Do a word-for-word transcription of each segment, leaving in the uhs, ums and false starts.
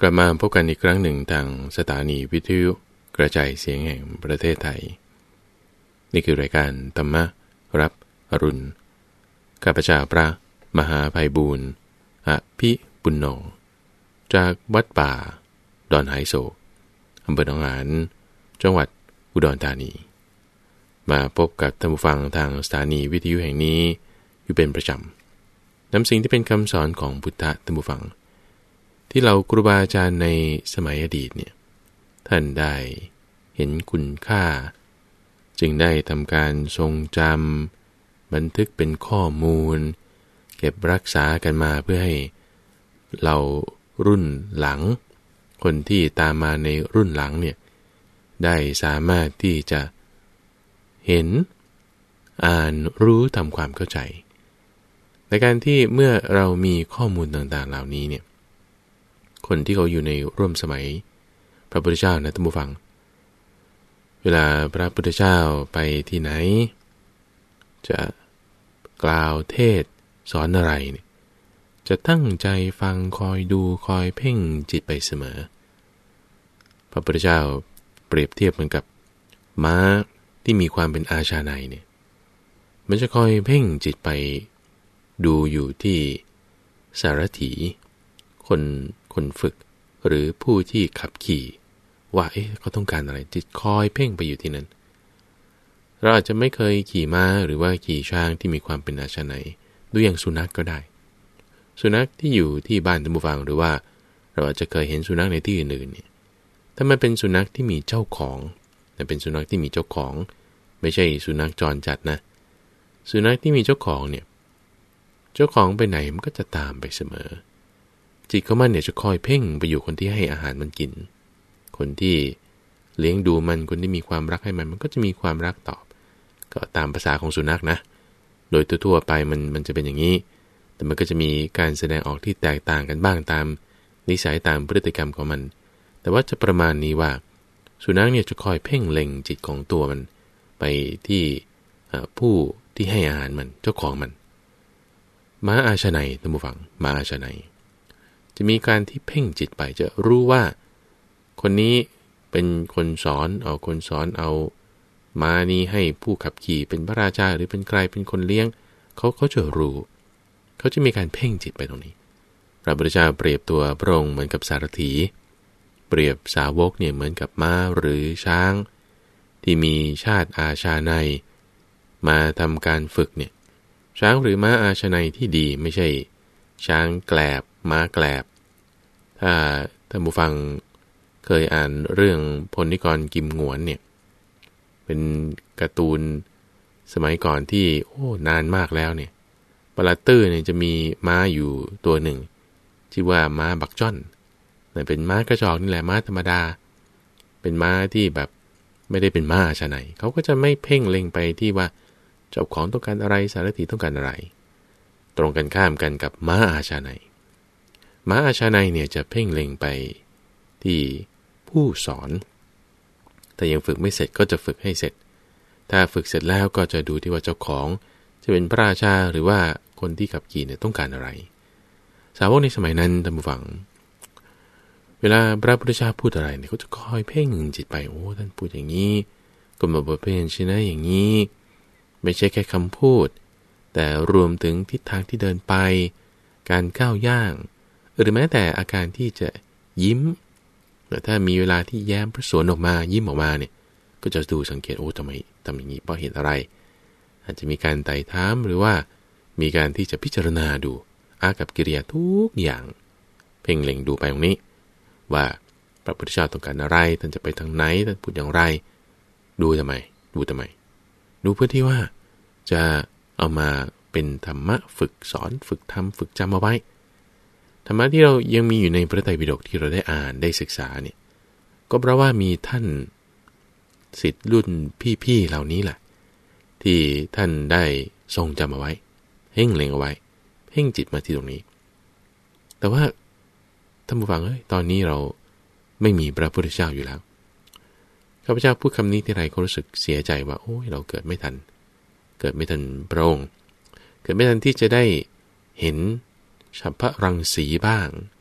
กลับมาพบกันอีกครั้งหนึ่งทางสถานีวิทยุกระจายเสียงแห่งประเทศไทยนี่คือรายการธรรมรับอรุณข้าพเจ้าพระมหาไพบูลย์อภิปุณโญจากวัดป่าดอนไหโศกอำเภอหนองหานจังหวัดอุดรธานีมาพบกับท่านผู้ฟังทางสถานีวิทยุแห่งนี้อยู่เป็นประจำนำสิ่งที่เป็นคำสอนของพุทธะท่านผู้ฟังที่เราครูบาอาจารย์ในสมัยอดีตเนี่ยท่านได้เห็นคุณค่าจึงได้ทำการทรงจำบันทึกเป็นข้อมูลเก็บรักษากันมาเพื่อให้เรารุ่นหลังคนที่ตามมาในรุ่นหลังเนี่ยได้สามารถที่จะเห็นอ่านรู้ทำความเข้าใจในการที่เมื่อเรามีข้อมูลต่างๆเหล่านี้เนี่ยคนที่เขาอยู่ในร่วมสมัยพระพุทธเจ้านะท่านผู้ฟังเวลาพระพุทธเจ้าไปที่ไหนจะกล่าวเทศสอนอะไรเนี่ยจะตั้งใจฟังคอยดูคอยเพ่งจิตไปเสมอพระพุทธเจ้าเปรียบเทียบเหมือนกับม้าที่มีความเป็นอาชาไนยเนี่ยมันจะคอยเพ่งจิตไปดูอยู่ที่สารถีคนคนฝึกหรือผู้ที่ขับขี่ว่าเอ๊ะเขาต้องการอะไรจิตคอยเพ่งไปอยู่ที่นั้นเราอาจจะไม่เคยขี่ม้าหรือว่าขี่ช้างที่มีความเป็นอาชาไนยดูอย่างสุนัข ก็ได้สุนัขที่อยู่ที่บ้านท่านผู้ฟังหรือว่าเราอาจจะเคยเห็นสุนัขในที่อื่นๆเนี่ยถ้ามันเป็นสุนัขที่มีเจ้าของแต่เป็นสุนัขที่มีเจ้าของไม่ใช่สุนัขจรจัดนะสุนัขที่มีเจ้าของเนี่ยเจ้าของไปไหนมันก็จะตามไปเสมอจิตของมันเนี่ยจะคอยเพ่งไปอยู่คนที่ให้อาหารมันกินคนที่เลี้ยงดูมันคนที่มีความรักให้มันมันก็จะมีความรักตอบก็ตามภาษาของสุนัขนะโดยทั่วๆไปมันมันจะเป็นอย่างนี้แต่มันก็จะมีการแสดงออกที่แตกต่างกันบ้างตามนิสัยตามพฤติกรรมของมันแต่ว่าจะประมาณนี้ว่าสุนัขเนี่ยจะคอยเพ่งเล็งจิตของตัวมันไปที่ผู้ที่ให้อาหารมันเจ้าของมันม้าอาชาไนยท่านผู้ฟังม้าอาชาไนยจะมีการที่เพ่งจิตไปจะรู้ว่าคนนี้เป็นคนสอนเอาคนสอนเอาม้านี้ให้ผู้ขับขี่เป็นพระราชาหรือเป็นใครเป็นคนเลี้ยงเขาเขาจะรู้เขาจะมีการเพ่งจิตไปตรงนี้พระพุทธเจ้าเปรียบตัวพระองค์เหมือนกับสารถีเปรียบสาวกเนี่ยเหมือนกับม้าหรือช้างที่มีชาติอาชาไนยมาทำการฝึกเนี่ยช้างหรือม้าอาชาไนยที่ดีไม่ใช่ช้างแกลบม้าแกลบถ้าท่านผู้ฟังเคยอ่านเรื่องพลนิกรกิมหงวนเนี่ยเป็นการ์ตูนสมัยก่อนที่โอ้นานมากแล้วเนี่ยปลาตื้อเนี่ยจะมีม้าอยู่ตัวหนึ่งชื่อว่าม้าบักจ้อนแต่เป็นม้ากระจอกนี่แหละม้าธรรมดาเป็นม้าที่แบบไม่ได้เป็นม้าอาชาไนยเขาก็จะไม่เพ่งเล็งไปที่ว่าเจ้าของต้องการอะไรสารถีต้องการอะไรตรงกันข้ามกันกับม้าอาชาไนยม้าอาชาไนยเนี่ยจะเพ่งเล็งไปที่ผู้สอนแต่ยังฝึกไม่เสร็จก็จะฝึกให้เสร็จถ้าฝึกเสร็จแล้วก็จะดูที่ว่าเจ้าของจะเป็นพระราชาหรือว่าคนที่ขับขี่เนี่ยต้องการอะไรสาวกในสมัยนั้นท่านผู้ฟังเวลาพระพุทธเจ้าพูดอะไรเนี่ยเขาจะคอยเพ่งจิตไปโอ้ท่านพูดอย่างนี้กำหนดบทเพลงชนะอย่างนี้ไม่ใช่แค่คำพูดแต่รวมถึงทิศทางที่เดินไปการก้าวย่างหรือแม้แต่อาการที่จะยิ้มแต่ถ้ามีเวลาที่แย้มพระสวนออกมายิ้มออกมาเนี่ยก็จะดูสังเกตโอ้ทำไมทำอย่างนี้เพราะเหตุอะไรอาจจะมีการไต่ถามหรือว่ามีการที่จะพิจารณาดูอากับกิริยาทุกอย่างเพ่งเล็งดูไปตรงนี้ว่าพระพุทธเจ้าต้องการอะไรท่านจะไปทางไหนท่านพูดอย่างไรดูทำไมดูทำไมดูเพื่อที่ว่าจะเอามาเป็นธรรมะฝึกสอนฝึกทำฝึกจำเอาไว้ธรรมะที่เรายังมีอยู่ในพระไตรปิฎกที่เราได้อ่านได้ศึกษาเนี่ยก็เพราะว่ามีท่านศิษย์รุ่นพี่ๆเหล่านี้แหละที่ท่านได้ทรงจำเอาไว้เพ่งเล็งเอาไว้เพ่งจิตมาที่ตรงนี้แต่ว่าท่านผู้ฟังเอ้ยตอนนี้เราไม่มีพระพุทธเจ้าอยู่แล้วข้าพเจ้าพูดคำนี้ที่ไรก็รู้สึกเสียใจว่าโอ้ยเราเกิดไม่ทันเกิดไม่ทันพระองค์เกิดไม่ทันที่จะได้เห็นฉัพพรังสีบ้าง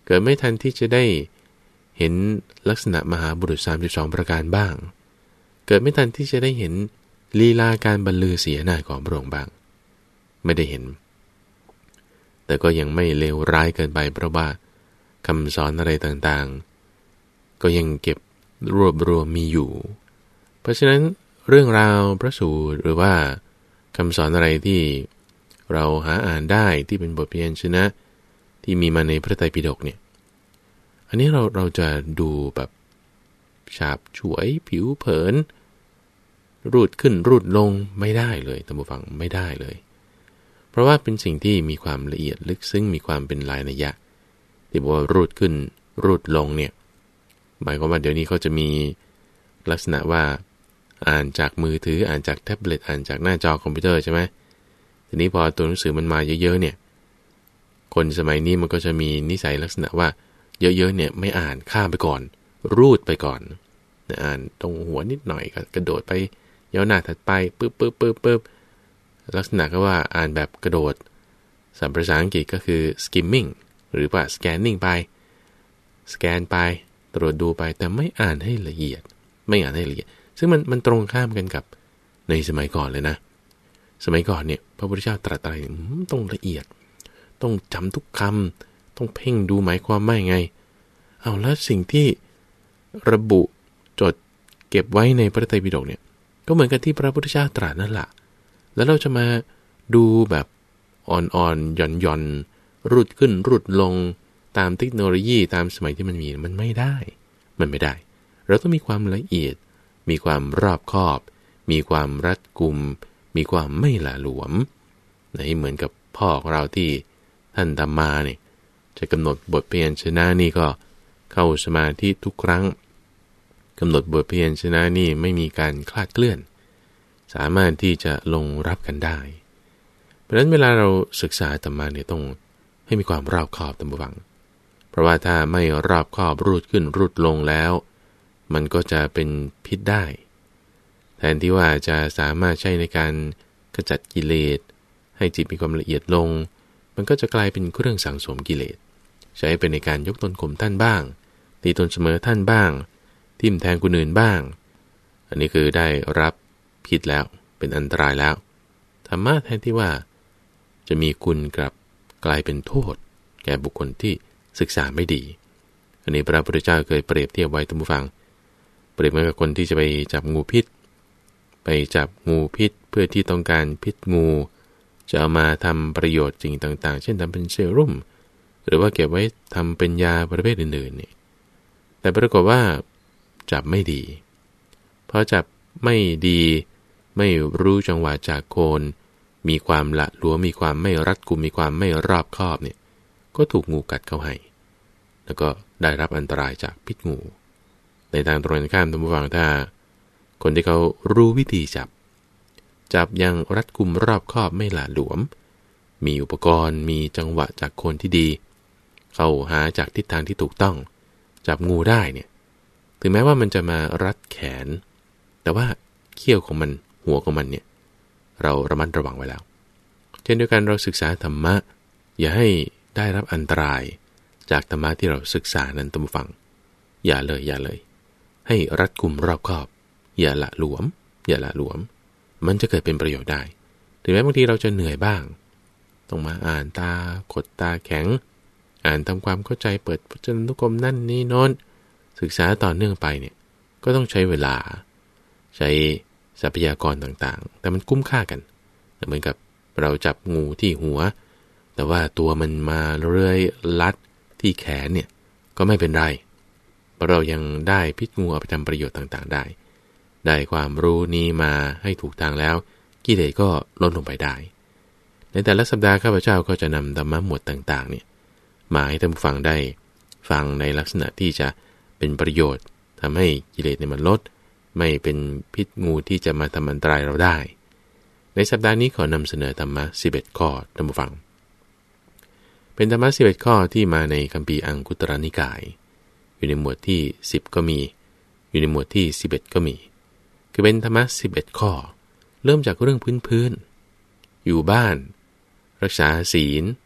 เกิดไม่ทันที่จะได้เห็นลักษณะมหาบุรุษสามสิบสองประการบ้างเกิดไม่ทันที่จะได้เห็นลีลาการบรรลือเสียหน้าของพระองค์บ้างไม่ได้เห็นแต่ก็ยังไม่เลวร้ายเกินไปเพราะว่าคำสอนอะไรต่างๆก็ยังเก็บรวบรวมมีอยู่เพราะฉะนั้นเรื่องราวพระสูตรหรือว่าคำสอนอะไรที่เราหาอ่านได้ที่เป็นบทเพียนชนะที่มีมาในพระไตรปิฎกเนี่ยอันนี้เราเราจะดูแบบฉาบฉวยผิวเผินรูดขึ้นรูดลงไม่ได้เลยท่านผู้ฟังไม่ได้เลยเพราะว่าเป็นสิ่งที่มีความละเอียดลึกซึ้งมีความเป็นลายนัยยะที่บอกว่ารูดขึ้นรูดลงเนี่ยหมายความว่าเดี๋ยวนี้เขาจะมีลักษณะว่าอ่านจากมือถืออ่านจากแท็บเล็ตอ่านจากหน้าจอคอมพิวเตอร์ใช่ไหมทีนี้พอตัวหนังสือมันมาเยอะๆเนี่ยคนสมัยนี้มันก็จะมีนิสัยลักษณะว่าเยอะๆเนี่ยไม่อ่านข้ามไปก่อนรูดไปก่อนอ่านตรงหัวนิดหน่อยก็กระโดดไปย้อนหน้าถัดไปปึ๊บปึ๊บปึ๊บปึ๊บลักษณะก็ว่าอ่านแบบกระโดดศัพท์ภาษาอังกฤษก็คือ skimming หรือว่า scanning ไปสแกนไปตรวจดูไปแต่ไม่อ่านให้ละเอียดไม่อ่านให้ละเอียดซึ่งมันมันตรงข้ามกันกับในสมัยก่อนเลยนะสมัยก่อนเนี่ยพระพุทธเจ้าตรัสอะไรต้องละเอียดต้องจำทุกคำต้องเพ่งดูหมายความว่าไงเอาแล้วสิ่งที่ระบุจดเก็บไว้ในพระไตรปิฎกเนี่ยก็เหมือนกับที่พระพุทธเจ้าตรัสนั่นแหละแล้วเราจะมาดูแบบอ่อนๆหย่อนๆรุดขึ้นรุดลงตามเทคโนโลยีตามสมัยที่มันมีมันไม่ได้มันไม่ได้เราต้องมีความละเอียดมีความรอบคอบมีความรัดกุมมีความไม่หละหลวมให้เหมือนกับพ่อของเราที่ท่านทำมาเนี่ยจะกำหนดบทเพียรชนะนี่ก็เข้าสมาธิทุกครั้งกำหนดบทเพียรชนะนี่ไม่มีการคลาดเคลื่อนสามารถที่จะลงรับกันได้เพราะฉะนั้นเวลาเราศึกษาธรรมะเนี่ยต้องให้มีความรอบคอบตามบังเพราะว่าถ้าไม่รอบคอบรูดขึ้นรูดลงแล้วมันก็จะเป็นพิษได้แทนที่ว่าจะสามารถใช้ในการขจัดกิเลสให้จิตมีความละเอียดลงมันก็จะกลายเป็นเครื่องสังสมกิเลสใช้เป็นในการยกตนข่มท่านบ้างตีตนเสมอท่านบ้างทิ่มแทงคนอื่นบ้างอันนี้คือได้รับพิษแล้วเป็นอันตรายแล้วธรรมะแทนที่ว่าจะมีคุณกลับกลายเป็นโทษแก่บุคคลที่ศึกษาไม่ดีอันนี้พระพุทธเจ้าเคยเปรียบเทียบไว้ท่านผู้ฟังเปรียบเหมือนกับคนที่จะไปจับงูพิษไปจับงูพิษเพื่อที่ต้องการพิษงูจะเอามาทำประโยชน์สิ่งต่างๆเช่นทำเป็นเซรุ่มหรือว่าเก็บไว้ทำเป็นยาประเภทอื่นๆนี่แต่ปรากฏว่าจับไม่ดีเพราะจับไม่ดีไม่รู้จังหวะจากโคนมีความละหลวมมีความไม่รัดกุมมีความไม่รอบคอบเนี่ยก็ถูกงูกัดเข้าให้แล้วก็ได้รับอันตรายจากพิษงูในทางตรงกันข้ามท่านผู้ฟังถ้าคนที่เขารู้วิธีจับจับยังรัดกุมรอบคอบไม่หละหลวมมีอุปกรณ์มีจังหวะจากโคนที่ดีเข้าหาจากทิศทางที่ถูกต้องจับงูได้เนี่ยถึงแม้ว่ามันจะมารัดแขนแต่ว่าเขี้ยวของมันหัวของมันเนี่ยเราระมัดระวังไว้แล้วเช่นเดียวกันเราศึกษาธรรมะอย่าให้ได้รับอันตรายจากธรรมะที่เราศึกษานั้นตั้งฟังอย่าเลยอย่าเลยให้รัดกุมรอบคอบอย่าละหลวมอย่าละหลวมมันจะเกิดเป็นประโยชน์ได้ถึงแม้บางทีเราจะเหนื่อยบ้างต้องมาอ่านตาขดตาแข็งอ่านทำความเข้าใจเปิดพจนานุกรมนั่นนี่โน้นศึกษาต่อเนื่องไปเนี่ยก็ต้องใช้เวลาใช้ทรัพยากรต่างๆแต่มันคุ้มค่ากันเหมือนกับเราจับงูที่หัวแต่ว่าตัวมันมาเรื่อยลัดที่แขนเนี่ยก็ไม่เป็นไรเพราะเรายังได้พิษงูเอาไปทำประโยชน์ต่างๆได้ได้ความรู้นี้มาให้ถูกทางแล้วกิเลสก็ลดลงไปได้ในแต่ละสัปดาห์ข้าพเจ้าก็จะนำธรรมะหมวดต่างๆเนี่ยมาให้ท่านผู้ฟังได้ฟังในลักษณะที่จะเป็นประโยชน์ทำให้กิเลสเนี่ยมันลดไม่เป็นพิษงูที่จะมาทำอันตรายเราได้ในสัปดาห์นี้ขอนำเสนอธรรมะสิบเอ็ดข้อท่านผู้ฟังเป็นธรรมะสิบเอ็ดข้อที่มาในคัมภีร์อังคุตรนิกายอยู่ในหมวดที่สิบก็มีอยู่ในหมวดที่สิบเอ็ดก็มีคือเป็นธรรมะสิบเอ็ดข้อเริ่มจากเรื่องพื้นๆอยู่บ้านรักษาศีล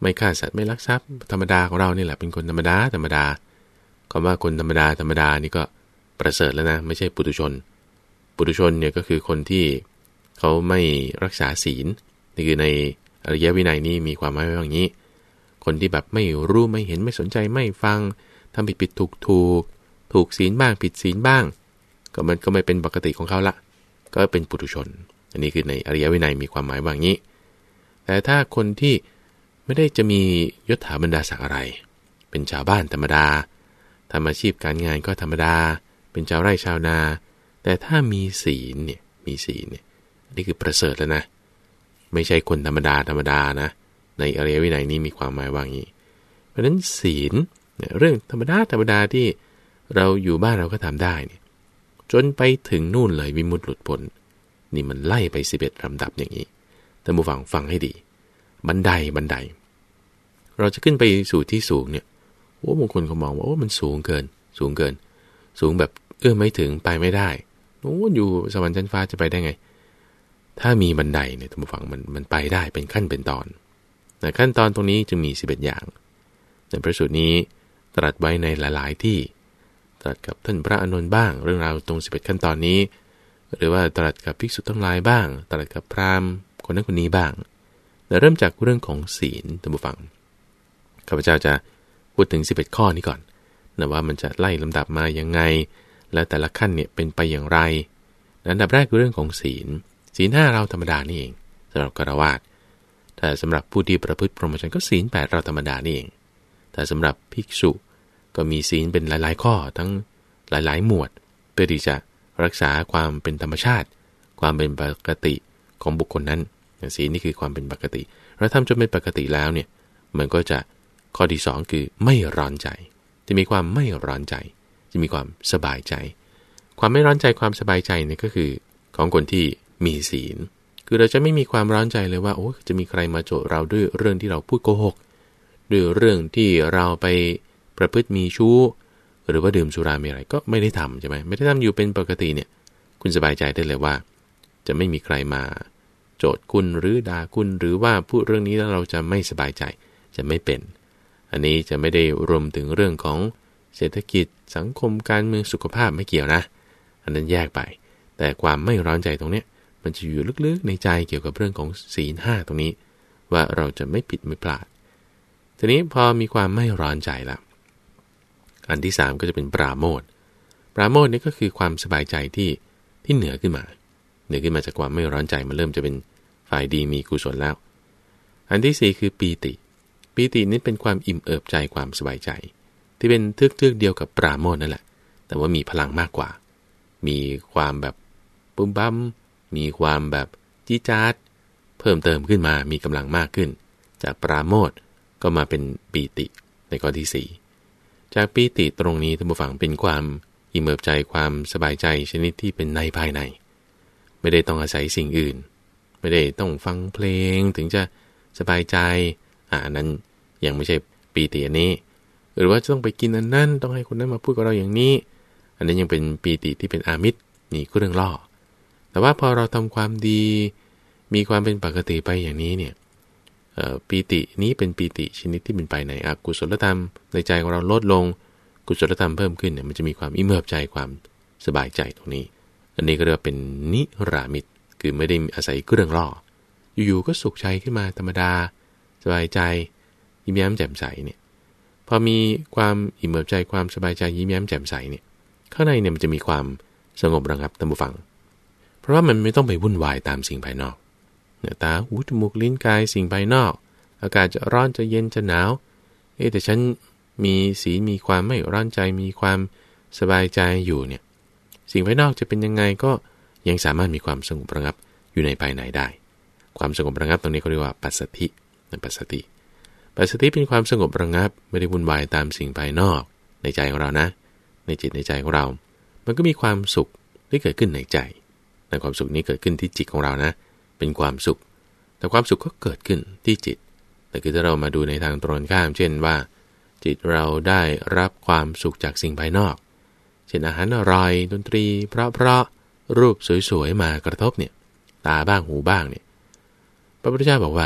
ไม่ฆ่าสัตว์ไม่ลักทรัพย์ธรรมดาของเรานี่แหละเป็นคนธรรมดาธรรมดาคำว่าคนธรรมดาธรรมดานี่ก็ประเสริฐแล้วนะไม่ใช่ปุถุชนปุถุชนเนี่ยก็คือคนที่เขาไม่รักษาศีลนี่คือในอริยวินัยนี่มีความหมายว่าอย่างนี้คนที่แบบไม่รู้ไม่เห็นไม่สนใจไม่ฟังทำผิดผิดถูกถูกถูกศีลบ้างผิดศีลบ้างก็มันก็ไม่เป็นปกติของเขาละก็เป็นปุถุชนอันนี้คือในอริยวินัยมีความหมายว่าอย่างนี้แต่ถ้าคนที่ไม่ได้จะมียศถาบรรดาศักดิ์อะไรเป็นชาวบ้านธรรมดาทำอาชีพการงานก็ธรรมดาเป็นชาวไร่ชาวนาแต่ถ้ามีศีลเนี่ยมีศีลเนี่ยนี่คือประเสริฐแล้วนะไม่ใช่คนธรรมดาธรรมดานะในอริยวินัยนี้มีความหมายว่าอย่างนี้เพราะฉะนั้นศีลเนี่ยเรื่องธรรมดาธรรมดาที่เราอยู่บ้านเราก็ทำได้เนี่ยจนไปถึงนู่นเลยวิมุตติหลุดพ้นนี่มันไล่ไปสิบเอ็ดลำดับอย่างนี้ท่านผู้ฟังฟังให้ดีบันไดบันไดเราจะขึ้นไปสู่ที่สูงเนี่ยโอ้บางคนเขามองว่าโอ้มันสูงเกินสูงเกินสูงแบบเอื้อมไม่ถึงไปไม่ได้โอ้อยู่สวรรค์ชั้นฟ้าจะไปได้ไงถ้ามีบันไดเนี่ยท่านผู้ฟังมันมันไปได้เป็นขั้นเป็นตอนแต่ขั้นตอนตรงนี้จะมีสิบเอ็ดอย่างในพระสูตรนี้ตรัสไว้ในหลายๆที่ตรัสกับท่านพระอานนท์บ้างเรื่องราวตรงสิบเอ็ดขั้นตอนนี้หรือว่าตรัสกับภิกษุทั้งหลายบ้างตรัสกับพราหมณ์คนนั้นคนนี้บ้างแต่เริ่มจากเรื่องของศีลท่านผู้ฟังข้าพเจ้าจะพูดถึงสิบเอ็ดข้อนี้ก่อนนะว่ามันจะไล่ลำดับมายังไงและแต่ละขั้นเนี่ยเป็นไปอย่างไรอันดับแรกคือเรื่องของศีลศีลห้าเราธรรมดานี่เองสำหรับฆราวาสแต่สำหรับผู้ที่ประพฤติพรหมจรรย์ก็ศีลแปดเราธรรมดานี่เองแต่สำหรับภิกษุก็มีศีลเป็นหลายๆข้อทั้งหลายๆหมวดเพื่อที่จะรักษาความเป็นธรรมชาติความเป็นปกติของบุคคลนั้นศีลนี่คือความเป็นปกติเราทำจนเป็นปกติแล้วเนี่ยมันก็จะข้อที่สองคือไม่ร้อนใจจะมีความไม่ร้อนใจจะมีความสบายใจความไม่ร้อนใจความสบายใจเนี่ยก็คือของคนที่มีศีลคือเราจะไม่มีความร้อนใจเลยว่าโอ้จะมีใครมาโจทย์เราด้วยเรื่องที่เราพูดโกหกด้วยเรื่องที่เราไปประพฤติมีชู้หรือว่าดื่มสุรามีอะไรก็ไม่ได้ทำใช่ไหมไม่ได้ทำอยู่เป็นปกติเนี่ยคุณสบายใจได้เลยว่าจะไม่มีใครมาโจทย์คุณหรือด่าคุณหรือว่าพูดเรื่องนี้แล้วเราจะไม่สบายใจจะไม่เป็นอันนี้จะไม่ได้รวมถึงเรื่องของเศรษฐกิจสังคมการเมืองสุขภาพไม่เกี่ยวนะอันนั้นแยกไปแต่ความไม่ร้อนใจตรงนี้มันจะอยู่ลึกๆในใจเกี่ยวกับเรื่องของศีลห้าตรงนี้ว่าเราจะไม่ผิดไม่พลาดทีนี้พอมีความไม่ร้อนใจละอันที่สามก็จะเป็นปราโมทย์ปราโมทย์นี่ก็คือความสบายใจที่ที่เหนือขึ้นมาเหนือขึ้นมาจากความไม่ร้อนใจมันเริ่มจะเป็นฝ่ายดีมีกุศลแล้วอันที่สี่คือปีติปีตินี้เป็นความอิ่มเอิบใจความสบายใจที่เป็นเทือกๆเดียวกับปราโมทย์นั่นแหละแต่ว่ามีพลังมากกว่ามีความแบบปุ้มบั้มมีความแบบจี้จ๊าดเพิ่มเติมขึ้นมามีกำลังมากขึ้นจากปราโมทย์ก็มาเป็นปีติในข้อที่สี่จากปีติตรงนี้ท่านผู้ฟังเป็นความอิ่มเอิบใจความสบายใจชนิดที่เป็นในภายในไม่ได้ต้องอาศัยสิ่งอื่นไม่ได้ต้องฟังเพลงถึงจะสบายใจอ่านั้นยังไม่ใช่ปีติอันนี้หรือว่าจะต้องไปกินอันนั้นต้องให้คนนั้นมาพูดกับเราอย่างนี้อันนั้นยังเป็นปีติที่เป็นอามิตรนี่ก็เรื่องล่อแต่ว่าพอเราทำความดีมีความเป็นปกติไปอย่างนี้เนี่ยปีตินี้เป็นปีติชนิดที่เป็นไปในอกุศลธรรมในใจของเราลดลงกุศลธรรมเพิ่มขึ้นเนี่ยมันจะมีความอิ่มเอิบใจความสบายใจตรงนี้อันนี้ก็เรียกว่าเป็นนิรามิตคือไม่ได้อาศัยเครื่องล่ออยู่ๆก็สุขใจขึ้นมาธรรมดาสบายใจยิ้มแย้มแจ่มใสเนี่ยพอมีความอิ่มเอิบใจความสบายใจยิ้มแย้มแจ่มใสเนี่ยข้างในเนี่ยมันจะมีความสงบระงับท่านผู้ฟังเพราะว่ามันไม่ต้องไปวุ่นวายตามสิ่งภายนอกเนี่ยตาหูจมูกลิ้นกายสิ่งภายนอกอากาศจะร้อนจะเย็นจะหนาวเอ๊ะแต่ฉันมีศีลมีความไม่ร้อนใจมีความสบายใจอยู่เนี่ยสิ่งภายนอกจะเป็นยังไงก็ยังสามารถมีความสงบระงับอยู่ในภายในได้ความสงบระงับตรงนี้เขาเรียกว่าปัสสัทธิปัสสัทธิปัสสัทธิเป็นความสงบระงับไม่ได้วุ่นวายตามสิ่งภายนอกในใจของเรานะในจิตในใจของเรามันก็มีความสุขที่เกิดขึ้นในใจแต่ความสุขนี้เกิดขึ้นที่จิตของเรานะเป็นความสุขแต่ความสุขก็เกิดขึ้นที่จิตแต่คือถ้าเรามาดูในทางตรงข้ามเช่นว่าจิตเราได้รับความสุขจากสิ่งภายนอกเช่นอาหารอร่อยดนตรีเพราะๆรูปสวยๆมากระทบเนี่ยตาบ้างหูบ้างเนี่ยพระพุทธเจ้าบอกว่า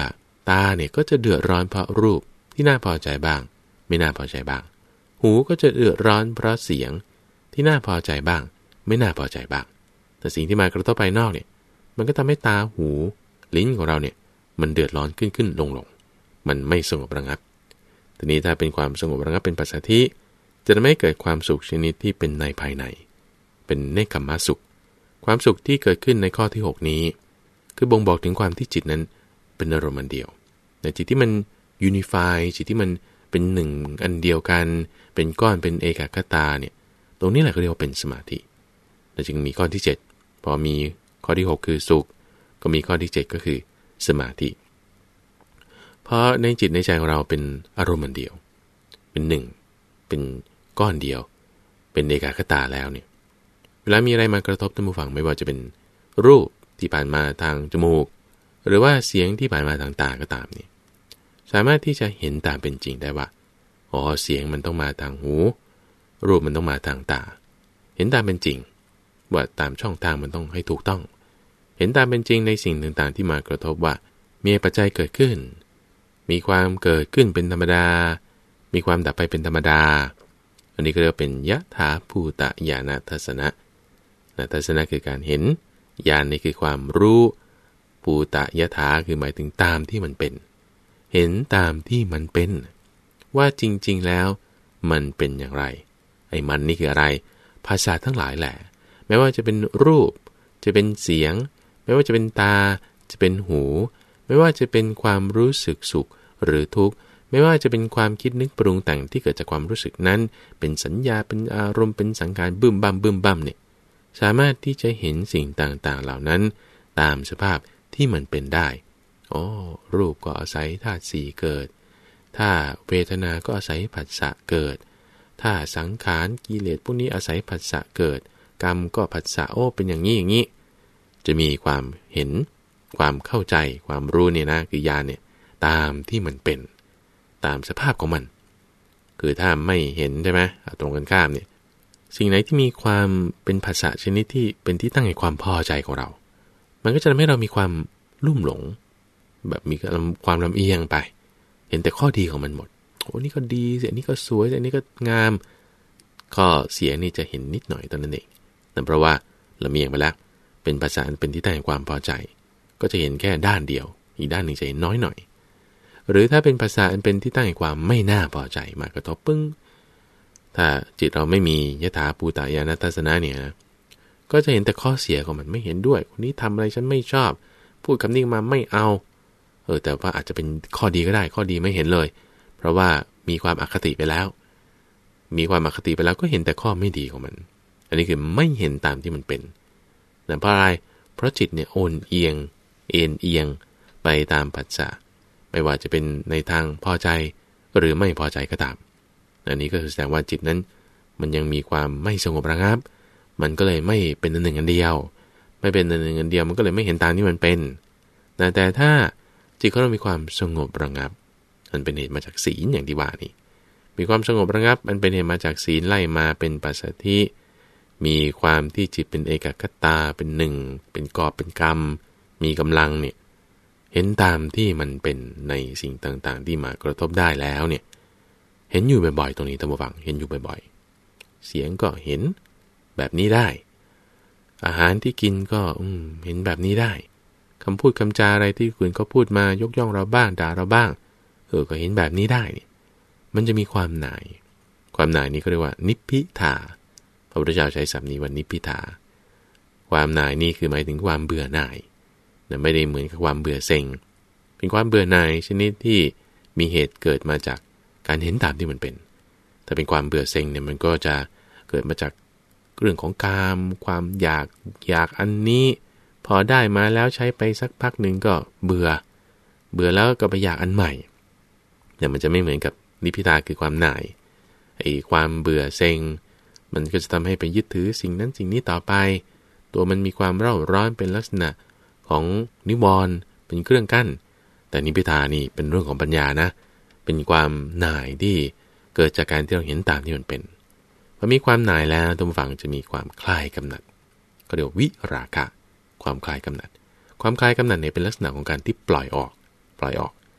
ตาเนี่ยก็จะเดือดร้อนเพราะรูปที่น่าพอใจบ้างไม่น่าพอใจบ้างหูก็จะเดือดร้อนเพราะเสียงที่น่าพอใจบ้างไม่น่าพอใจบ้างแต่สิ่งที่มากระทบภายนอกเนี่ยมันก็ทำให้ตาหูลิ้นของเราเนี่ยมันเดือดร้อนขึ้นขึ้นลงลงมันไม่สงบระงับทีนี้ถ้าเป็นความสงบระงับเป็นปัสสัทธิจะทำให้เกิดความสุขชนิดที่เป็นในภายในเป็นเนกขัมมะสุขความสุขที่เกิดขึ้นในข้อที่หกนี้คือบ่งบอกถึงความที่จิตนั้นเป็นอารมณ์อันเดียวแต่จิตที่มันยูนิฟายจิตที่มันเป็นหนึ่งอันเดียวกันเป็นก้อนเป็นเอกคตาเนี่ยตรงนี้แหละเขาเรียกว่าเป็นสมาธิและจึงมีข้อที่เจ็ดพอมีข้อที่หกคือสุขก็มีข้อที่เจ็ดก็คือสมาธิเพราะในจิตในใจของเราเป็นอารมณ์อันเดียวเป็นหนึ่งเป็นก้อนเดียวเป็นเอกคตาแล้วเนี่ยเวลามีอะไรมากระทบท่านผู้ฟังไม่ว่าจะเป็นรูปที่ผ่านมาทางจมูกหรือว่าเสียงที่ผ่านมาทางตาก็ตามเนี่ยสามารถที่จะเห็นตามเป็นจริงได้ว่าอ๋อเสียงมันต้องมาทางหูรูปมันต้องมาทางตาเห็นตามเป็นจริงว่าตามช่องทางมันต้องให้ถูกต้องเห็นตามเป็นจริงในสิ่งต่างๆที่มากระทบว่ามีปัจจัยเกิดขึ้นมีความเกิดขึ้นเป็นธรรมดามีความดับไปเป็นธรรมดาอันนี้ก็เรียกเป็นยะถาภูตญาณทัสสนะนะทัสสนะคือการเห็นญาณนี่คือความรู้ภูตยถาคือหมายถึงตามที่มันเป็นเห็นตามที่มันเป็นว่าจริงๆแล้วมันเป็นอย่างไรไอ้มันนี่คืออะไรภาษาทั้งหลายแหละไม่ว่าจะเป็นรูปจะเป็นเสียงไม่ว่าจะเป็นตาจะเป็นหูไม่ว่าจะเป็นความรู้สึกสุขหรือทุกข์ไม่ว่าจะเป็นความคิดนึกปรุงแต่งที่เกิดจากความรู้สึกนั้นเป็นสัญญาเป็นอารมณ์เป็นสังขารบึ้มบั่มบึ้มบั่มเนี่ยสามารถที่จะเห็นสิ่งต่างๆเหล่านั้นตามสภาพที่มันเป็นได้อ๋อรูปก็อาศัยธาตุสี่เกิดถ้าเวทนาก็อาศัยผัสสะเกิดถ้าสังขารกิเลสพวกนี้อาศัยผัสสะเกิดกรรมก็ผัสสะโอ้เป็นอย่างนี้อย่างนี้จะมีความเห็นความเข้าใจความรู้เนี่ยนะคือญาณเนี่ยตามที่มันเป็นตามสภาพของมันคือถ้าไม่เห็นใช่ไหมตรงกันข้ามเนี่ยสิ่งไหนที่มีความเป็นภาษาชนิดที่เป็นที่ตั้งแห่งความพอใจของเรามันก็จะทำให้เรามีความลุ่มหลงแบบมีความลำเอียงไปเห็นแต่ข้อดีของมันหมดโอ้นี่ก็ดีเสียนี่ก็สวยเสียนี่ก็งามข้อเสียนี่จะเห็นนิดหน่อยตอนนั้นเองนั่นเพราะว่าลำเอียงไปแล้วเป็นภาษาเป็นที่ตั้งแห่งความพอใจก็จะเห็นแค่ด้านเดียวอีกด้านหนึ่งจะเห็นน้อยหน่อยหรือถ้าเป็นภาษาอันเป็นที่ตั้งแห่งความไม่น่าพอใจมากระทบปึ้งถ้าจิตเราไม่มียถาภูตญาณทัสสนะเนี่ยก็จะเห็นแต่ข้อเสียของมันไม่เห็นด้วยคนนี้ทำอะไรฉันไม่ชอบพูดคำนี้มาไม่เอาเออแต่ว่าอาจจะเป็นข้อดีก็ได้ข้อดีไม่เห็นเลยเพราะว่ามีความอคติไปแล้วมีความอคติไปแล้วก็เห็นแต่ข้อไม่ดีของมันอันนี้คือไม่เห็นตามที่มันเป็นแต่เพราะอะไรเพราะจิตเนี่ยโอนเอียงเอ็นเอียงไปตามปัจจัยไม่ว่าจะเป็นในทางพอใจหรือไม่พอใจก็ตามอันนี้ก็แสดงว่าจิตนั้นมันยังมีความไม่สงบระงับมันก็เลยไม่เป็นอันหนึ่งอันเดียวไม่เป็นอันหนึ่งอันเดียวมันก็เลยไม่เห็นตามที่มันเป็นแต่แต่ถ้าจิตของเรามีความสงบระงับมันเป็นเหตุมาจากศีลอย่างที่ว่านี่มีความสงบระงับมันเป็นเหตุมาจากศีลไล่มาเป็นปัสสัทธิมีความที่จิตเป็นเอกคตาเป็นหนึ่งเป็นกอบเป็นกรรมมีกำลังเนี่ยเห็นตามที่มันเป็นในสิ่งต่างๆที่มากระทบได้แล้วเนี่ยเห็นอยู่บ่อยๆตรงนี้ท่านผู้ฟังเห็นอยู่บ่อยๆเสียงก็เห็นแบบนี้ได้อาหารที่กินก็อืมเห็นแบบนี้ได้คำพูดคำจาอะไรที่คนเขาพูดมายกย่องเราบ้างด่าเราบ้างเออก็เห็นแบบนี้ได้เนี่ยมันจะมีความหน่ายความหน่ายนี้ก็เรียกว่านิพพิทาพระพุทธเจ้าใช้ศัพท์นี้ว่านิพพิทาความหน่ายนี่คือหมายถึงความเบื่อหน่ายแต่ไม่ได้เหมือนกับความเบื่อเซ็งเป็นความเบื่อหน่ายชนิดที่มีเหตุเกิดมาจากการเห็นตามที่มันเป็นแต่เป็นความเบื่อเซ็งเนี่ยมันก็จะเกิดมาจากเรื่องของกามความอยากอยากอันนี้พอได้มาแล้วใช้ไปสักพักหนึ่งก็เบื่อเบื่อแล้วก็ไปอยากอันใหม่เนี่ยมันจะไม่เหมือนกับนิพพิทาคือความหน่ายไอ้ความเบื่อเซ็งมันก็จะทำให้ไปยึดถือสิ่งนั้นสิ่งนี้ต่อไปตัวมันมีความเร่าร้อนเป็นลักษณะของนิวรณ์เป็นเครื่องกั้นแต่นิพพิทานี่เป็นเรื่องของปัญญานะเป็นความหน่ายที่เกิดจากการที่เราเห็นตามที่มันเป็นพอมีความหน่ายแล้วตรงฝั่งจะมีความคลายกำหนัดก็เรียกวิราคะความคลายกำหนัดความคลายกำหนัดเนี่ยเป็นลักษณะของการที่ปล่อยออกปล่อยออก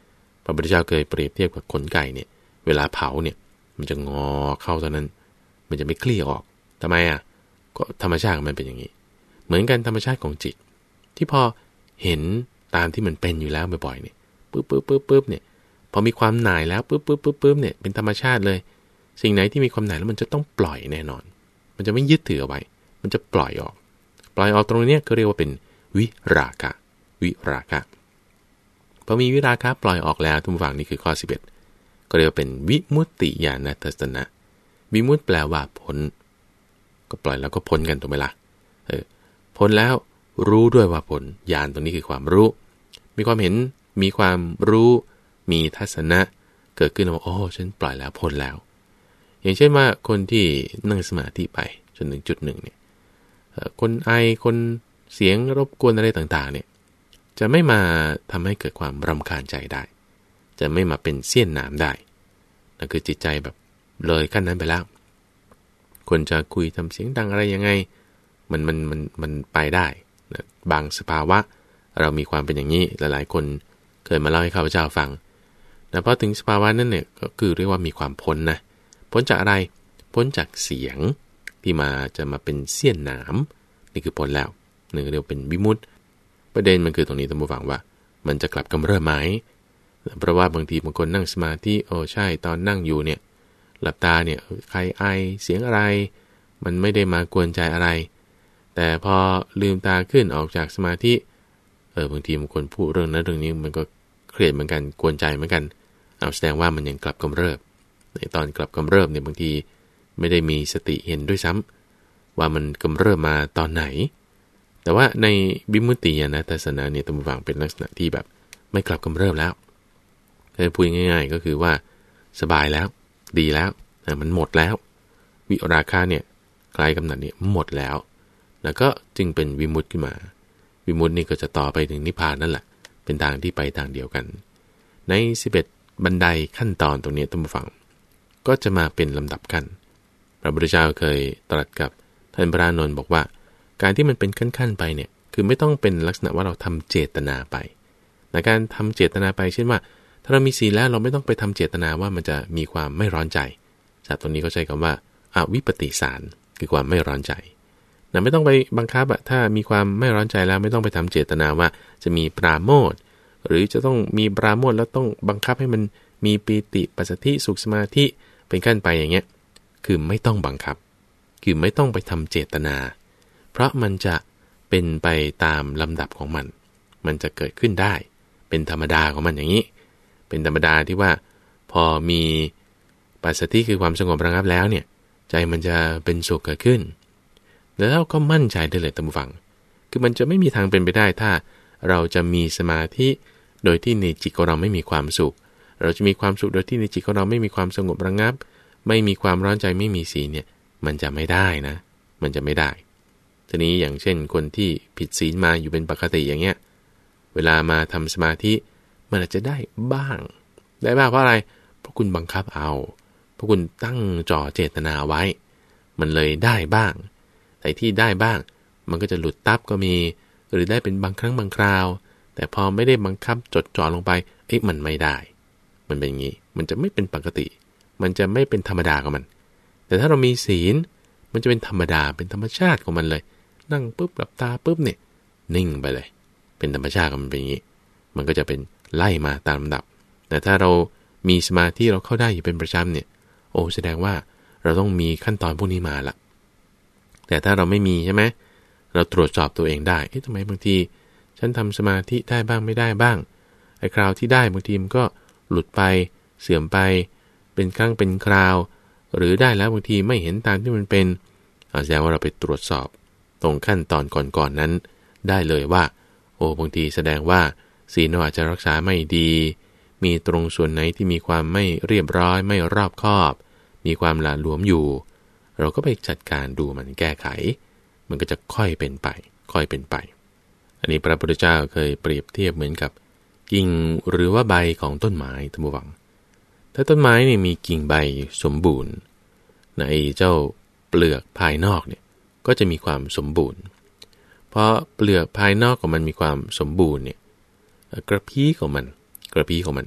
พระพุทธเจ้าเคยเปรียบเทียบกับขนไก่เนี่ยเวลาเผาเนี่ยมันจะงอเข้าเท่านั้นมันจะไม่คลี่ออกทำไมอ่ะก็ธรรมชาติมันเป็นอย่างนี้เหมือนกันธรรมชาติของจิตที่พอเห็นตามที่มันเป็นอยู่แล้วบ่อยๆเนี่ยปึ๊บปึ๊บปึ๊บปึ๊บเนี่ยพอมีความหน่ายแล้วปึ๊บปึ๊บปึ๊บปึ๊บเนี่ยเป็นธรรมชาติเลยสิ่งไหนที่มีความหน่ายแล้วมันจะต้องปล่อยแน่นอนมันจะไม่ยึดถือเอาไว้มันจะปล่อยออกปล่อยออกตรงนี้ก็เรียกว่าเป็นวิราคะวิราคะพอมีวิราคะปล่อยออกแล้วทุกฝั่งนี่คือข้อสิบเอ็ดก็เรียกว่าเป็นวิมุตติญาณทัศนะวิมุตติแปลว่าพ้นก็ปล่อยแล้วก็พ้นกันถูกไหมล่ะเออพ้นแล้วรู้ด้วยว่าพ้นญาณตรงนี้คือความรู้มีความเห็นมีความรู้มีทัศนะเกิดขึ้นว่าโอ้ฉันปล่อยแล้วพ้นแล้วอย่างเช่นว่าคนที่นั่งสมาธิไปจนถึงจุดหนึ่งเนี่ยคนไอคนเสียงรบกวนอะไรต่างๆเนี่ยจะไม่มาทำให้เกิดความรำคาญใจได้จะไม่มาเป็นเสี้ยนน้ำได้นั่นคือจิตใจแบบเลยขั้นนั้นไปแล้วคนจะคุยทำเสียงดังอะไรยังไงมันมันมันมันไปได้นะบางสภาวะเรามีความเป็นอย่างนี้หลายๆคนเคยมาเล่าให้ข้าพเจ้าฟังแต่พอถึงสภาวะนั้นเนี่ยก็คือเรียกว่ามีความพ้นนะพ้นจากอะไรพ้นจากเสียงที่มาจะมาเป็นเสี้ยนน้ำนี่คือพ้นแล้วนี่เรียกเป็นวิมุตติประเด็นมันคือตรงนี้ท่านผู้ฟังว่ามันจะกลับกำเริบไหมเพราะว่าบางทีบางคนนั่งสมาธิโอ้ใช่ตอนนั่งอยู่เนี่ยหลับตาเนี่ยใครไอเสียงอะไรมันไม่ได้มากวนใจอะไรแต่พอลืมตาขึ้นออกจากสมาธิเออบางทีบางคนพูดเรื่องนั้นเรื่องนี้มันก็เครียดเหมือนกันกวนใจเหมือนกันเอาแสดงว่ามันยังกลับกำเริบในตอนกลับกำเริบเนี่ยบางทีไม่ได้มีสติเห็นด้วยซ้ำว่ามันกำเริบมาตอนไหนแต่ว่าในวิมุตติญาณทัศนะเนี่ยท่านผู้ฟังเป็นลักษณะที่แบบไม่กลับกำเริบแล้วคือพูดง่ายๆก็คือว่าสบายแล้วดีแล้วมันหมดแล้ววิราคะเนี่ยคลายกำหนัดเนี่ยหมดแล้วแล้วก็จึงเป็นวิมุตติขึ้นมาวิมุตตินี่ก็จะต่อไปถึงนิพพานนั่นแหละเป็นทางที่ไปทางเดียวกันในสิบเอ็ดบันไดขั้นตอนตรงนี้ท่านผู้ฟังก็จะมาเป็นลำดับกันพระพุทธเจ้าเคยตรัสกับท่านพระอานนท์บอกว่าการที่มันเป็นขั้นๆไปเนี่ยคือไม่ต้องเป็นลักษณะว่าเราทำเจตนาไปในการทำเจตนาไปเช่นว่าถ้าเรามีศีลแล้วเราไม่ต้องไปทำเจตนาว่ามันจะมีความไม่ร้อนใจจากตรงนี้เขาใช้คำว่าอวิปปิสารคือความไม่ร้อนใจนะไม่ต้องไปบังคับอะถ้ามีความไม่ร้อนใจแล้วไม่ต้องไปทำเจตนาว่าจะมีปราโมทย์หรือจะต้องมีปราโมทย์แล้วต้องบังคับให้มันมีปีติปัสสัทธิสุขสมาธิเป็นขั้นไปอย่างเงี้ยคือไม่ต้องบังคับคือไม่ต้องไปทำเจตนาเพราะมันจะเป็นไปตามลำดับของมันมันจะเกิดขึ้นได้เป็นธรรมดาของมันอย่างนี้เป็นธรรมดาที่ว่าพอมีปัสสัทธิคือความสงบระงับแล้วเนี่ยใจมันจะเป็นสุขเกิดขึ้นแล้วเราก็มั่นใจได้เลยท่านผู้ฟังคือมันจะไม่มีทางเป็นไปได้ถ้าเราจะมีสมาธิโดยที่ในจิตของเราไม่มีความสุขเราจะมีความสุขโดยที่ในจิตของเราไม่มีความสงบระงับไม่มีความร้อนใจไม่มีศีลเนี่ยมันจะไม่ได้นะมันจะไม่ได้ทีนี้อย่างเช่นคนที่ผิดศีลมาอยู่เป็นปกติอย่างเงี้ยเวลามาทำสมาธิมันอาจจะได้บ้างได้บ้างเพราะอะไรเพราะคุณบังคับเอาเพราะคุณตั้งจ่อเจตนาไว้มันเลยได้บ้างแต่ที่ได้บ้างมันก็จะหลุดตับก็มีหรือได้เป็นบางครั้งบางคราวแต่พอไม่ได้บังคับจดจ่อลงไปเอ๊ะมันไม่ได้มันเป็นอย่างนี้มันจะไม่เป็นปกติมันจะไม่เป็นธรรมดาของมันแต่ถ้าเรามีศีลมันจะเป็นธรรมดาเป็นธรรมชาติของมันเลยนั่งปุ๊บหลับตาปุ๊บเนี่ยนิ่งไปเลยเป็นธรรมชาติของมันเป็นอย่างนี้มันก็จะเป็นไล่มาตามลำดับแต่ถ้าเรามีสมาธิเราเข้าได้อยู่เป็นประจำเนี่ยโอ้แสดงว่าเราต้องมีขั้นตอนพวกนี้มาละแต่ถ้าเราไม่มีใช่ไหมเราตรวจสอบตัวเองได้เอ๊ะทำไมบางทีฉันทำสมาธิได้บ้างไม่ได้บ้างไอ้คราวที่ได้บางทีมันก็หลุดไปเสื่อมไปเป็นครั้งเป็นคราวหรือได้แล้วบางทีไม่เห็นตามที่มันเป็นแสดงว่าเราไปตรวจสอบตรงขั้นตอนก่อนๆ น, นั้นได้เลยว่าโอ้บางทีแสดงว่าศีลเราอาจจะรักษาไม่ดีมีตรงส่วนไหนที่มีความไม่เรียบร้อยไม่รอบคอบมีความหละหลวมอยู่เราก็ไปจัดการดูมันแก้ไขมันก็จะค่อยเป็นไปค่อยเป็นไปอันนี้พระพุทธเจ้าเคยเปรียบเทียบเหมือนกับกิ่งหรือว่าใบของต้นไม้ท่านผู้ฟังถ้าต้นไม้เนี่ยมีกิ่งใบสมบูรณ์ในเจ้าเปลือกภายนอกเนี่ยก็จะมีความสมบูรณ์เพราะเปลือกภายนอกของมันมีความสมบูรณ์เนี่ยกระพี้ของมันกระพี้ของมัน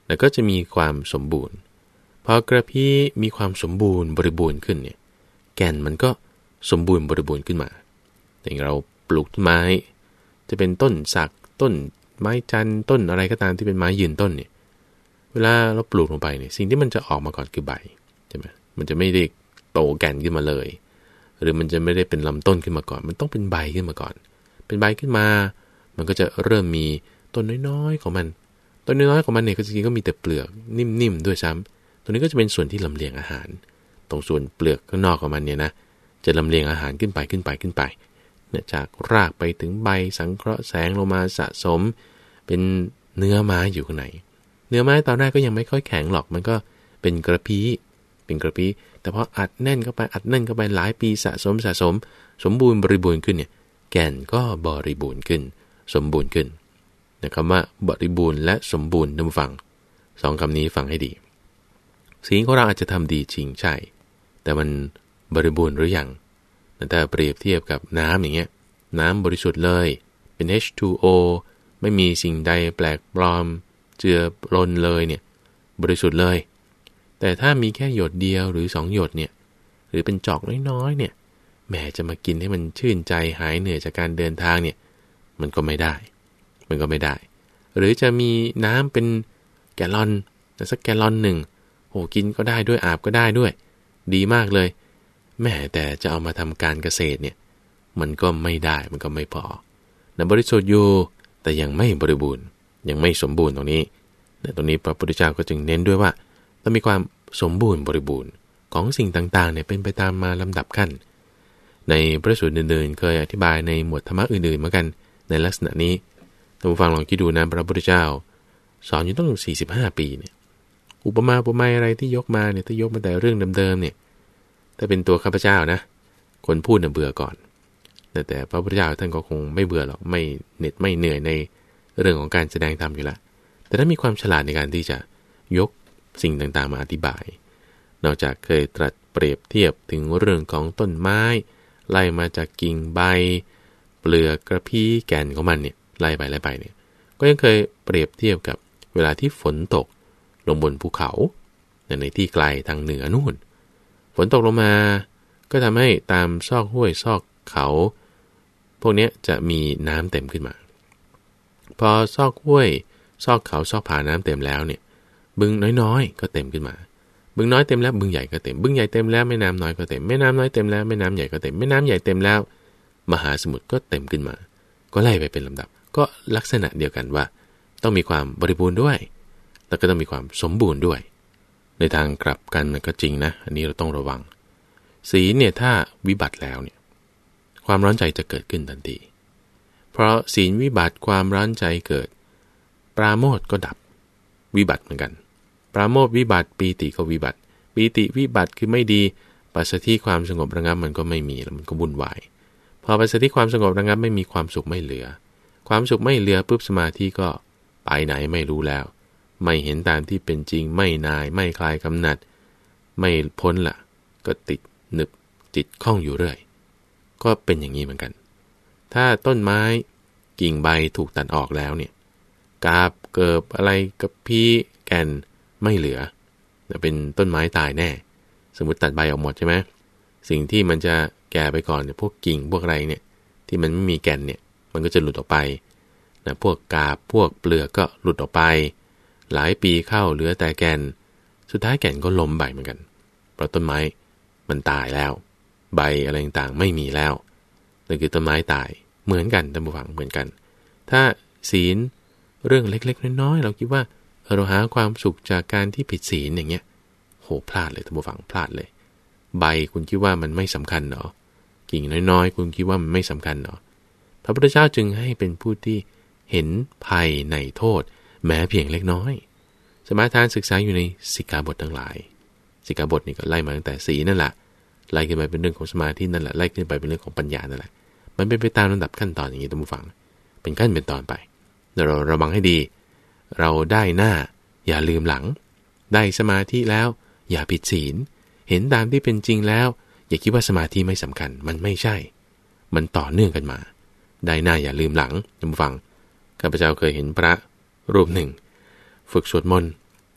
แล้วก็จะมีความสมบูรณ์พอกระพี้มีความสมบูรณ์บริบูรณ์ขึ้นเนี่ยแก่นมันก็สมบูรณ์บริบูรณ์ขึ้นมาอย่างเราปลูกต้นไม้จะเป็นต้นสักต้นไม้จันทร์ต้นอะไรก็ตามที่เป็นไม้ยืนต้นเนี่ยเวลาเราปลูกลงไปเนี่ยสิ่งที่มันจะออกมาก่อนคือใบใช่ไหมมันจะไม่ได้โตแก่นขึ้นมาเลยหรือมันจะไม่ได้เป็นลำต้นขึ้นมาก่อนมันต้องเป็นใบขึ้นมาก่อนเป็นใบขึ้นมามันก็จะเริ่มมีต้นน้อยๆของมันต้นน้อยๆของมันเนี่ยก็จริงๆก็มีแต่เปลือกนิ่มๆด้วยซ้ำตรงนี้ก็จะเป็นส่วนที่ลำเลียงอาหารตรงส่วนเปลือกข้างนอกของมันเนี่ยนะจะลำเลียงอาหารขึ้นไปขึ้นไปขึ้นไปเนี่ยจากรากไปถึงใบสังเคราะห์แสงลงมาสะสมเป็นเนื้อไม้อยู่ข้างในเนื้อไม้ตอนแรกก็ยังไม่ค่อยแข็งหรอกมันก็เป็นกระพี้เป็นกระพี้แต่พออัดแน่นเข้าไปอัดแน่นเข้าไปหลายปีสะสมสะสมสมบูรณ์บริบูรณ์ขึ้นเนี่ยแก่นก็บริบูรณ์ขึ้นสมบูรณ์ขึ้นนะคำว่าบริบูรณ์และสมบูรณ์นำฟังสองคำนี้ฟังให้ดีศีลของเราอาจจะทำดีจริงใช่แต่มันบริบูรณ์หรือยังแต่เปรียบเทียบกับน้ำอย่างเงี้ยน้ำบริสุทธิ์เลยเป็น เอช ทู โอ ไม่มีสิ่งใดแปลกปลอมเจือปนเลยเนี่ยบริสุทธิ์เลยแต่ถ้ามีแค่หยดเดียวหรือสองหยดเนี่ยหรือเป็นจอกน้อยๆเนี่ยแหมจะมากินให้มันชื่นใจหายเหนื่อยจากการเดินทางเนี่ยมันก็ไม่ได้มันก็ไม่ได้หรือจะมีน้ำเป็นแกลลอนแต่สักแกลลอนหนึ่งโอ้กินก็ได้ด้วยอาบก็ได้ด้วยดีมากเลยแม่แต่จะเอามาทำการเกษตรเนี่ยมันก็ไม่ได้มันก็ไม่พอนะบริสุทธิ์อยู่แต่ยังไม่บริบูรณ์ยังไม่สมบูรณ์ตรงนี้นะตรงนี้พระพุทธเจ้าก็จึงเน้นด้วยว่าต้องมีความสมบูรณ์บริบูรณ์ของสิ่งต่างๆเนี่ยเป็นไปตามมาลำดับขั้นในพระสูตรอื่นๆเคยอธิบายในหมวดธรรมะอื่นๆเหมือนกันในลักษณะนี้ท่านผู้ฟังลองคิดดูนะพระพุทธเจ้าสอนอยู่ตั้งสี่สิบห้าปีเนี่ยอุปมาอุปไมยอะไรที่ยกมาเนี่ยถ้ายกมาแต่เรื่องเดิมๆเนี่ยถ้าเป็นตัวข้าพเจ้านะคนพูดน่ะเบื่อก่อนแต่แต่พระพุทธเจ้าท่านก็คงไม่เบื่อหรอกไม่เหน็ดไม่เหนื่อยในเรื่องของการแสดงธรรมอยู่แล้วแต่ถ้ามีความฉลาดในการที่จะยกสิ่งต่างๆมาอธิบายนอกจากเคยตรัสเปรียบเทียบถึงเรื่องของต้นไม้ไล่มาจากกิ่งใบเปลือกกระพี้แก่นของมันเนี่ยไล่ไปไล่ไปเนี่ยก็ยังเคยเปรียบเทียบกับเวลาที่ฝนตกลงบนภูเขาในที่ไกลทางเหนือนู่นฝนตกลงมาก็ทำให้ตามซอกห้วยซอกเขาพวกนี้จะมีน้ำเต็มขึ้นมาพอซอกห้วยซอกเขาซอกผาน้ำเต็มแล้วเนี่ยบึงน้อยๆก็เต็มขึ้นมาบึงน้อยเต็มแล้วบึงใหญ่ก็เต็มบึงใหญ่เต็มแล้วแม่น้ำน้อยก็เต็มแม่น้ำน้อยเต็มแล้วแม่น้ำใหญ่ก็เต็มแม่น้ำใหญ่เต็มแล้วมหาสมุทรก็เต็มขึ้นมาก็ไล่ไปเป็นลำดับก็ลักษณะเดียวกันว่าต้องมีความบริบูรณ์ด้วยแล้วก็ต้องมีความสมบูรณ์ด้วยในทางกลับกันมันก็จริงนะอันนี้เราต้องระวังศีลเนี่ยถ้าวิบัติแล้วเนี่ยความร้อนใจจะเกิดขึ้นทันทีเพราะศีลวิบัติความร้อนใจเกิดปราโมทย์ก็ดับวิบัติเหมือนกันปราโมทย์วิบัติปีติก็วิบัติปีติวิบัติคือไม่ดีปัสสัทธิความสงบระงับมันก็ไม่มีแล้วมันก็วุ่นวายพอปัสสัทธิความสงบระงับไม่มีความสุขไม่เหลือความสุขไม่เหลือปุ๊บสมาธิก็ไปไหนไม่รู้แล้วไม่เห็นตามที่เป็นจริงไม่นายไม่คลายกำหนัดไม่พ้นละก็ติดหนึบจิตคล้องอยู่เรื่อยก็เป็นอย่างนี้เหมือนกันถ้าต้นไม้กิ่งใบถูกตัดออกแล้วเนี่ยกาบเกิบอะไรกับพี่แก่นไม่เหลือเป็นต้นไม้ตายแน่สมมติตัดใบออกหมดใช่ไหมสิ่งที่มันจะแก่ไปก่อนเนี่ยพวกกิ่งพวกอะไรเนี่ยที่มันไม่มีแก่นเนี่ยมันก็จะหลุดออกไปนะพวกกาบพวกเปลือกก็หลุดออกไปหลายปีเข้าเหลือแต่แก่นสุดท้ายแก่นก็ล้มใบเหมือนกันเพราะต้นไม้มันตายแล้วใบอะไรต่างๆไม่มีแล้วนั่นคือต้นไม้ตายเหมือนกันท่านผู้ฟังเหมือนกันถ้าศีลเรื่องเล็กๆน้อยๆเราคิดว่าเราหาความสุขจากการที่ผิดศีลอย่างเงี้ยโหพลาดเลยท่านผู้ฟังพลาดเลยใบคุณคิดว่ามันไม่สำคัญเหรอกิ่งน้อยๆคุณคิดว่ามันไม่สำคัญเหรอพระพุทธเจ้าจึงให้เป็นผู้ที่เห็นภัยในโทษแม้เพียงเล็กน้อยสมาทานศึกษาอยู่ในสิกขาบททั้งหลายสิกขาบทนี่ก็ไล่มาตั้งแต่ศีลนั่นแหละไล่ขึ้นไปเป็นเรื่องของสมาธินั่นแหละไล่ขึ้นไปเป็นเรื่องของปัญญานั่นแหละมันเป็นไปตามลำดับขั้นตอนอย่างนี้ท่านผู้ฟังเป็นขั้นเป็นตอนไปแต่เราระวังให้ดีเราได้หน้าอย่าลืมหลังได้สมาธิแล้วอย่าผิดศีลเห็นตามที่เป็นจริงแล้วอย่าคิดว่าสมาธิไม่สำคัญมันไม่ใช่มันต่อเนื่องกันมาได้หน้าอย่าลืมหลังท่านผู้ฟังข้าพเจ้าเคยเห็นพระรูปหนึ่งฝึกสวดมนต์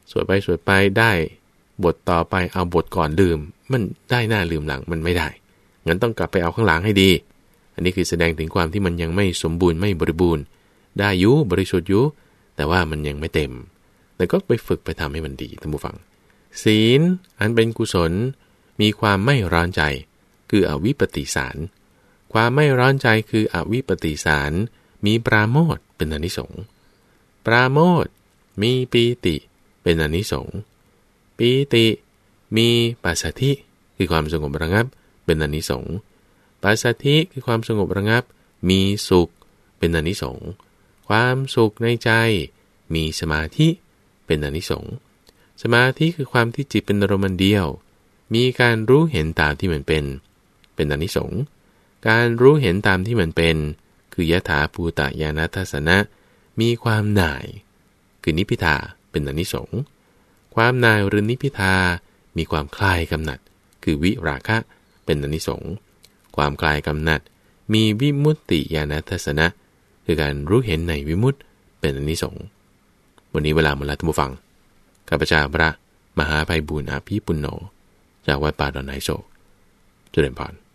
สวดไปสวดไปได้บทต่อไปเอาบทก่อนลืมมันได้หน้าลืมหลังมันไม่ได้งั้นต้องกลับไปเอาข้างหลังให้ดีอันนี้คือแสดงถึงความที่มันยังไม่สมบูรณ์ไม่บริบูรณ์ได้ยุบริสุทธิ์ยุแต่ว่ามันยังไม่เต็มแต่ก็ไปฝึกไปทำให้มันดีท่านผู้ฟังศีลอันเป็นกุศลมีความไม่ร้อนใจคืออวิปปิสารความไม่ร้อนใจคืออวิปปิสารมีปราโมทย์เป็นอานิสงส์ปราโมทย์มีปีติเป็นอานิสงส์ปีติมีปัสสัทธิคือความสงบระงับเป็นอานิสงส์ปัสสัทธิคือความสงบระงับมีสุขเป็นอานิสงส์ความสุขในใจมีสมาธิเป็นอานิสงส์สมาธิคือความที่จิตเป็นอารมณ์เดียวมีการรู้เห็นตามที่มันเป็นเป็นอานิสงส์การรู้เห็นตามที่มันเป็นคือยถาภูตญาณทัสสนะมีความหน่ายคือนิพพิทาเป็นอานิสงส์ความหน่ายหรือนิพพิทามีความคลายกำหนัดคือวิราคะเป็นอานิสงส์ความคลายกำหนัดมีวิมุตติญาณทัสสนะคือการรู้เห็นในวิมุตติเป็นอานิสงส์วันนี้เวลาหมดแล้วท่านผู้ฟังข้าพเจ้าพระมหาไพบูลย์อภิปุณโญจากวัดป่าดอนไหโศกเจริญพร